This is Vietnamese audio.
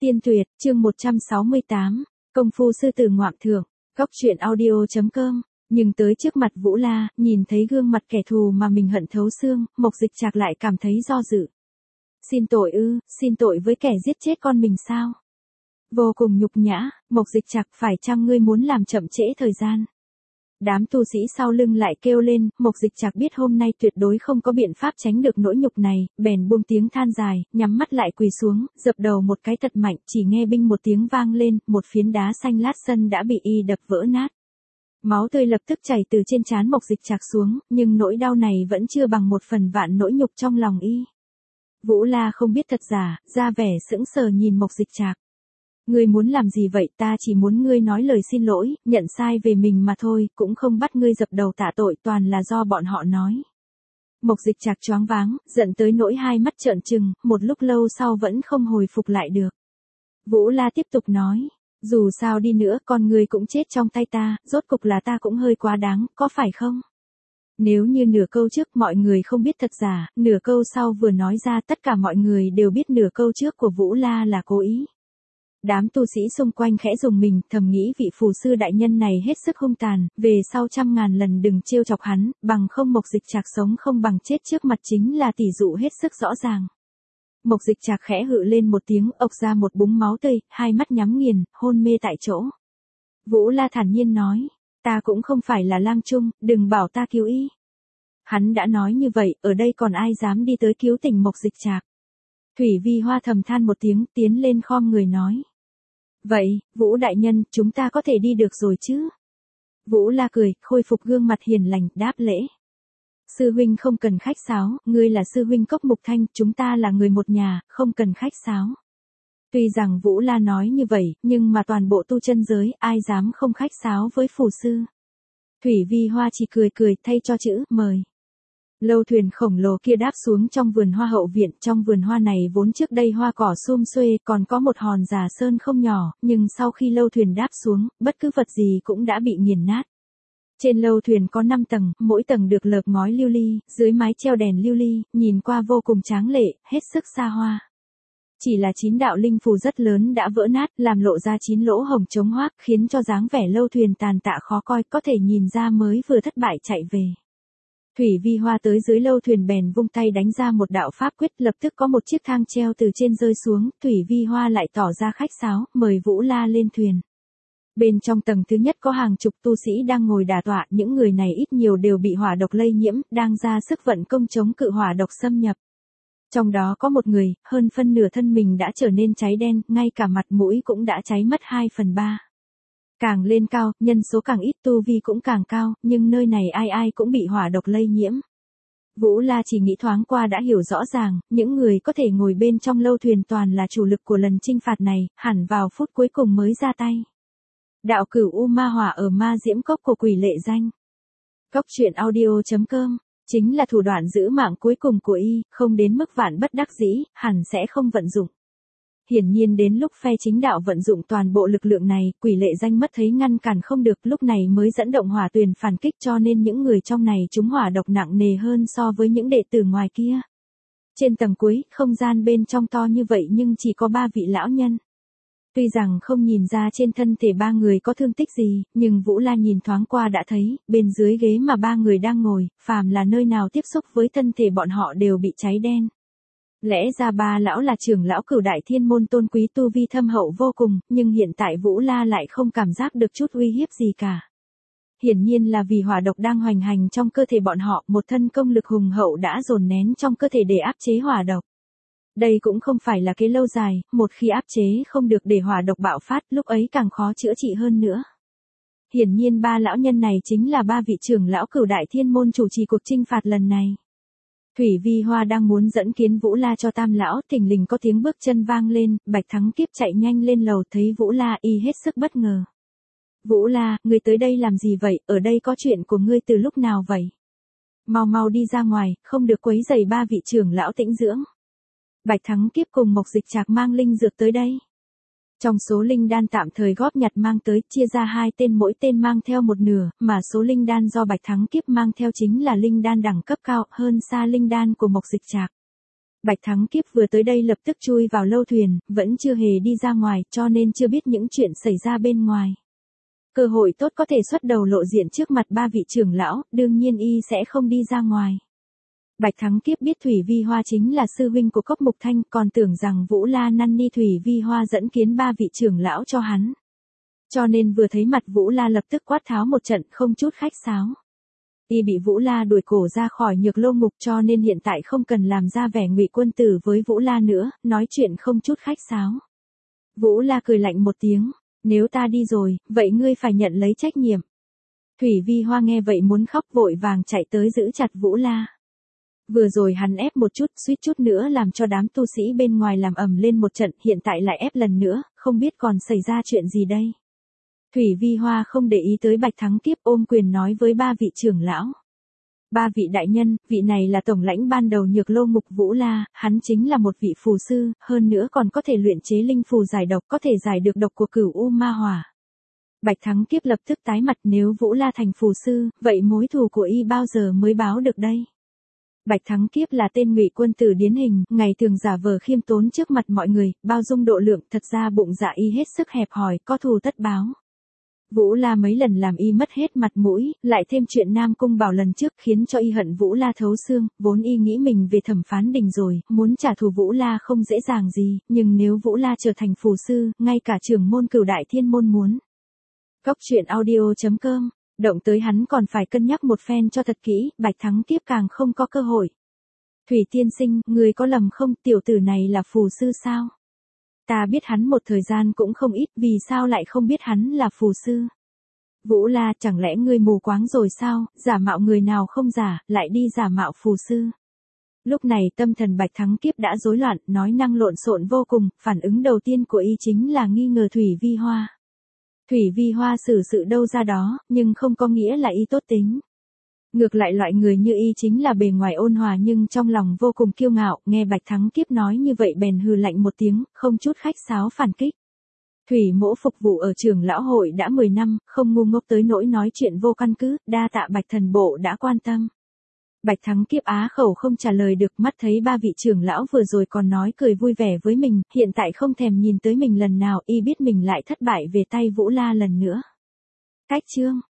Tiên tuyệt, chương 168, công phu sư tử ngoạm thượng, góc truyện audio.com. Nhưng tới trước mặt Vũ La, nhìn thấy gương mặt kẻ thù mà mình hận thấu xương, Mộc Dịch Trạc lại cảm thấy do dự. Xin tội ư, xin tội với kẻ giết chết con mình sao? Vô cùng nhục nhã, Mộc Dịch Trạc, phải chăng ngươi muốn làm chậm trễ thời gian? Đám tu sĩ sau lưng lại kêu lên, Mộc Dịch Trạc biết hôm nay tuyệt đối không có biện pháp tránh được nỗi nhục này, bèn buông tiếng than dài, nhắm mắt lại quỳ xuống, dập đầu một cái thật mạnh, chỉ nghe binh một tiếng vang lên, một phiến đá xanh lát sân đã bị y đập vỡ nát. Máu tươi lập tức chảy từ trên trán Mộc Dịch Trạc xuống, nhưng nỗi đau này vẫn chưa bằng một phần vạn nỗi nhục trong lòng y. Vũ La không biết thật giả, ra vẻ sững sờ nhìn Mộc Dịch Trạc. Ngươi muốn làm gì vậy? Ta chỉ muốn ngươi nói lời xin lỗi, nhận sai về mình mà thôi, cũng không bắt ngươi dập đầu tạ tội, toàn là do bọn họ nói. Mộc Dịch Trạc choáng váng, giận tới nỗi hai mắt trợn trừng, một lúc lâu sau vẫn không hồi phục lại được. Vũ La tiếp tục nói, dù sao đi nữa con ngươi cũng chết trong tay ta, rốt cục là ta cũng hơi quá đáng, có phải không? Nếu như nửa câu trước mọi người không biết thật giả, nửa câu sau vừa nói ra tất cả mọi người đều biết nửa câu trước của Vũ La là cố ý. Đám tu sĩ xung quanh khẽ dùng mình, thầm nghĩ vị phù sư đại nhân này hết sức hung tàn, về sau trăm ngàn lần đừng trêu chọc hắn, bằng không Mộc Dịch Trạc sống không bằng chết trước mặt chính là tỷ dụ hết sức rõ ràng. Mộc Dịch Trạc khẽ hự lên một tiếng, ộc ra một búng máu tươi, hai mắt nhắm nghiền, hôn mê tại chỗ. Vũ La thản nhiên nói, ta cũng không phải là lang trung, đừng bảo ta cứu y. Hắn đã nói như vậy, ở đây còn ai dám đi tới cứu tỉnh Mộc Dịch Trạc. Thủy Vi Hoa thầm than một tiếng, tiến lên khom người nói. Vậy, Vũ đại nhân, chúng ta có thể đi được rồi chứ? Vũ La cười, khôi phục gương mặt hiền lành, đáp lễ. Sư huynh không cần khách sáo, ngươi là sư huynh Cốc Mục Thanh, chúng ta là người một nhà, không cần khách sáo. Tuy rằng Vũ La nói như vậy, nhưng mà toàn bộ tu chân giới, ai dám không khách sáo với phù sư. Thủy Vi Hoa chỉ cười cười thay cho chữ, mời. Lâu thuyền khổng lồ kia đáp xuống trong vườn hoa hậu viện, trong vườn hoa này vốn trước đây hoa cỏ sum xuê, còn có một hòn giả sơn không nhỏ, nhưng sau khi lâu thuyền đáp xuống, bất cứ vật gì cũng đã bị nghiền nát. Trên lâu thuyền có 5 tầng, mỗi tầng được lợp ngói lưu ly, dưới mái treo đèn lưu ly, nhìn qua vô cùng tráng lệ, hết sức xa hoa. Chỉ là 9 đạo linh phù rất lớn đã vỡ nát, làm lộ ra 9 lỗ hổng trống hoác, khiến cho dáng vẻ lâu thuyền tàn tạ khó coi, có thể nhìn ra mới vừa thất bại chạy về. Thủy Vi Hoa tới dưới lâu thuyền bèn vung tay đánh ra một đạo pháp quyết, lập tức có một chiếc thang treo từ trên rơi xuống, Thủy Vi Hoa lại tỏ ra khách sáo, mời Vũ La lên thuyền. Bên trong tầng thứ nhất có hàng chục tu sĩ đang ngồi đả tọa, những người này ít nhiều đều bị hỏa độc lây nhiễm, đang ra sức vận công chống cự hỏa độc xâm nhập. Trong đó có một người, hơn phân nửa thân mình đã trở nên cháy đen, ngay cả mặt mũi cũng đã cháy mất 2/3. Càng lên cao, nhân số càng ít, tu vi cũng càng cao, nhưng nơi này ai ai cũng bị hỏa độc lây nhiễm. Vũ La chỉ nghĩ thoáng qua đã hiểu rõ ràng, những người có thể ngồi bên trong lâu thuyền toàn là chủ lực của lần chinh phạt này, hẳn vào phút cuối cùng mới ra tay. Đạo cửu U Ma Hỏa ở Ma Diễm Cốc của Quỷ Lệ Danh. Góc truyện audio.com, chính là thủ đoạn giữ mạng cuối cùng của y, không đến mức vạn bất đắc dĩ, hẳn sẽ không vận dụng. Hiển nhiên đến lúc phe chính đạo vận dụng toàn bộ lực lượng này, Quỷ Lệ Danh mất thấy ngăn cản không được, lúc này mới dẫn động hỏa tuyền phản kích, cho nên những người trong này trúng hỏa độc nặng nề hơn so với những đệ tử ngoài kia. Trên tầng cuối, không gian bên trong to như vậy nhưng chỉ có 3 vị lão nhân. Tuy rằng không nhìn ra trên thân thể 3 người có thương tích gì, nhưng Vũ La nhìn thoáng qua đã thấy, bên dưới ghế mà 3 người đang ngồi, phàm là nơi nào tiếp xúc với thân thể bọn họ đều bị cháy đen. Lẽ ra 3 lão là trưởng lão Cửu Đại Thiên Môn tôn quý tu vi thâm hậu vô cùng, nhưng hiện tại Vũ La lại không cảm giác được chút uy hiếp gì cả. Hiển nhiên là vì hỏa độc đang hoành hành trong cơ thể bọn họ, một thân công lực hùng hậu đã dồn nén trong cơ thể để áp chế hỏa độc. Đây cũng không phải là cái lâu dài, một khi áp chế không được để hỏa độc bạo phát, lúc ấy càng khó chữa trị hơn nữa. Hiển nhiên 3 lão nhân này chính là 3 vị trưởng lão Cửu Đại Thiên Môn chủ trì cuộc chinh phạt lần này. Thủy Vi Hoa đang muốn dẫn kiến Vũ La cho tam lão, thình lình có tiếng bước chân vang lên, Bạch Thắng Kiếp chạy nhanh lên lầu thấy Vũ La y hết sức bất ngờ. Vũ La, ngươi tới đây làm gì vậy, ở đây có chuyện của ngươi từ lúc nào vậy? Mau mau đi ra ngoài, không được quấy rầy 3 vị trưởng lão tĩnh dưỡng. Bạch Thắng Kiếp cùng Mộc Dịch Trạc mang linh dược tới đây. Trong số linh đan tạm thời góp nhặt mang tới, chia ra 2 tên mỗi tên mang theo một nửa, mà số linh đan do Bạch Thắng Kiếp mang theo chính là linh đan đẳng cấp cao, hơn xa linh đan của Mộc Dịch Trạc. Bạch Thắng Kiếp vừa tới đây lập tức chui vào lâu thuyền, vẫn chưa hề đi ra ngoài, cho nên chưa biết những chuyện xảy ra bên ngoài. Cơ hội tốt có thể xuất đầu lộ diện trước mặt ba vị trưởng lão, đương nhiên y sẽ không đi ra ngoài. Bạch Thắng Kiếp biết Thủy Vi Hoa chính là sư huynh của Cốc Mục Thanh, còn tưởng rằng Vũ La năn ni Thủy Vi Hoa dẫn kiến ba vị trưởng lão cho hắn. Cho nên vừa thấy mặt Vũ La lập tức quát tháo một trận, không chút khách sáo. Y bị Vũ La đuổi cổ ra khỏi Nhược Lô Ngục, cho nên hiện tại không cần làm ra vẻ ngụy quân tử với Vũ La nữa, nói chuyện không chút khách sáo. Vũ La cười lạnh một tiếng, nếu ta đi rồi, vậy ngươi phải nhận lấy trách nhiệm. Thủy Vi Hoa nghe vậy muốn khóc, vội vàng chạy tới giữ chặt Vũ La. Vừa rồi hắn ép một chút, suýt chút nữa làm cho đám tu sĩ bên ngoài làm ầm lên một trận, hiện tại lại ép lần nữa, không biết còn xảy ra chuyện gì đây. Thủy Vi Hoa không để ý tới Bạch Thắng Kiếp, ôm quyền nói với ba vị trưởng lão. Ba vị đại nhân, vị này là tổng lãnh ban đầu Nhược Lô Ngục Vũ La, hắn chính là một vị phù sư, hơn nữa còn có thể luyện chế linh phù giải độc, có thể giải được độc của Cửu U Ma Hỏa. Bạch Thắng Kiếp lập tức tái mặt, nếu Vũ La thành phù sư, vậy mối thù của y bao giờ mới báo được đây? Bạch Thắng Kiếp là tên ngụy quân tử điển hình, ngày thường giả vờ khiêm tốn trước mặt mọi người, bao dung độ lượng, thật ra bụng dạ y hết sức hẹp hòi, có thù tất báo. Vũ La mấy lần làm y mất hết mặt mũi, lại thêm chuyện Nam Cung Bảo lần trước khiến cho y hận Vũ La thấu xương, vốn y nghĩ mình về Thẩm Phán Đình rồi, muốn trả thù Vũ La không dễ dàng gì, nhưng nếu Vũ La trở thành phù sư, ngay cả trưởng môn Cửu Đại Thiên môn muốn. Góc truyện audio.com, động tới hắn còn phải cân nhắc một phen cho thật kỹ, Bạch Thắng Kiếp càng không có cơ hội. Thủy tiên sinh, người có lầm không, tiểu tử này là phù sư sao? Ta biết hắn một thời gian cũng không ít, vì sao lại không biết hắn là phù sư? Vũ La, chẳng lẽ ngươi mù quáng rồi sao, giả mạo người nào không giả, lại đi giả mạo phù sư? Lúc này tâm thần Bạch Thắng Kiếp đã rối loạn, nói năng lộn xộn vô cùng, phản ứng đầu tiên của y chính là nghi ngờ Thủy Vi Hoa. Thủy Vi Hoa xử sự đâu ra đó, nhưng không có nghĩa là y tốt tính. Ngược lại loại người như y chính là bề ngoài ôn hòa nhưng trong lòng vô cùng kiêu ngạo, nghe Bạch Thắng Kiếp nói như vậy bèn hừ lạnh một tiếng, không chút khách sáo phản kích. Thủy Mỗ phục vụ ở Trưởng lão hội đã 10 năm, không ngu ngốc tới nỗi nói chuyện vô căn cứ, đa tạ Bạch thần bộ đã quan tâm. Bạch Thắng Kiếp á khẩu không trả lời được, mắt thấy ba vị trưởng lão vừa rồi còn nói cười vui vẻ với mình, hiện tại không thèm nhìn tới mình lần nào, y biết mình lại thất bại về tay Vũ La lần nữa. Cách chương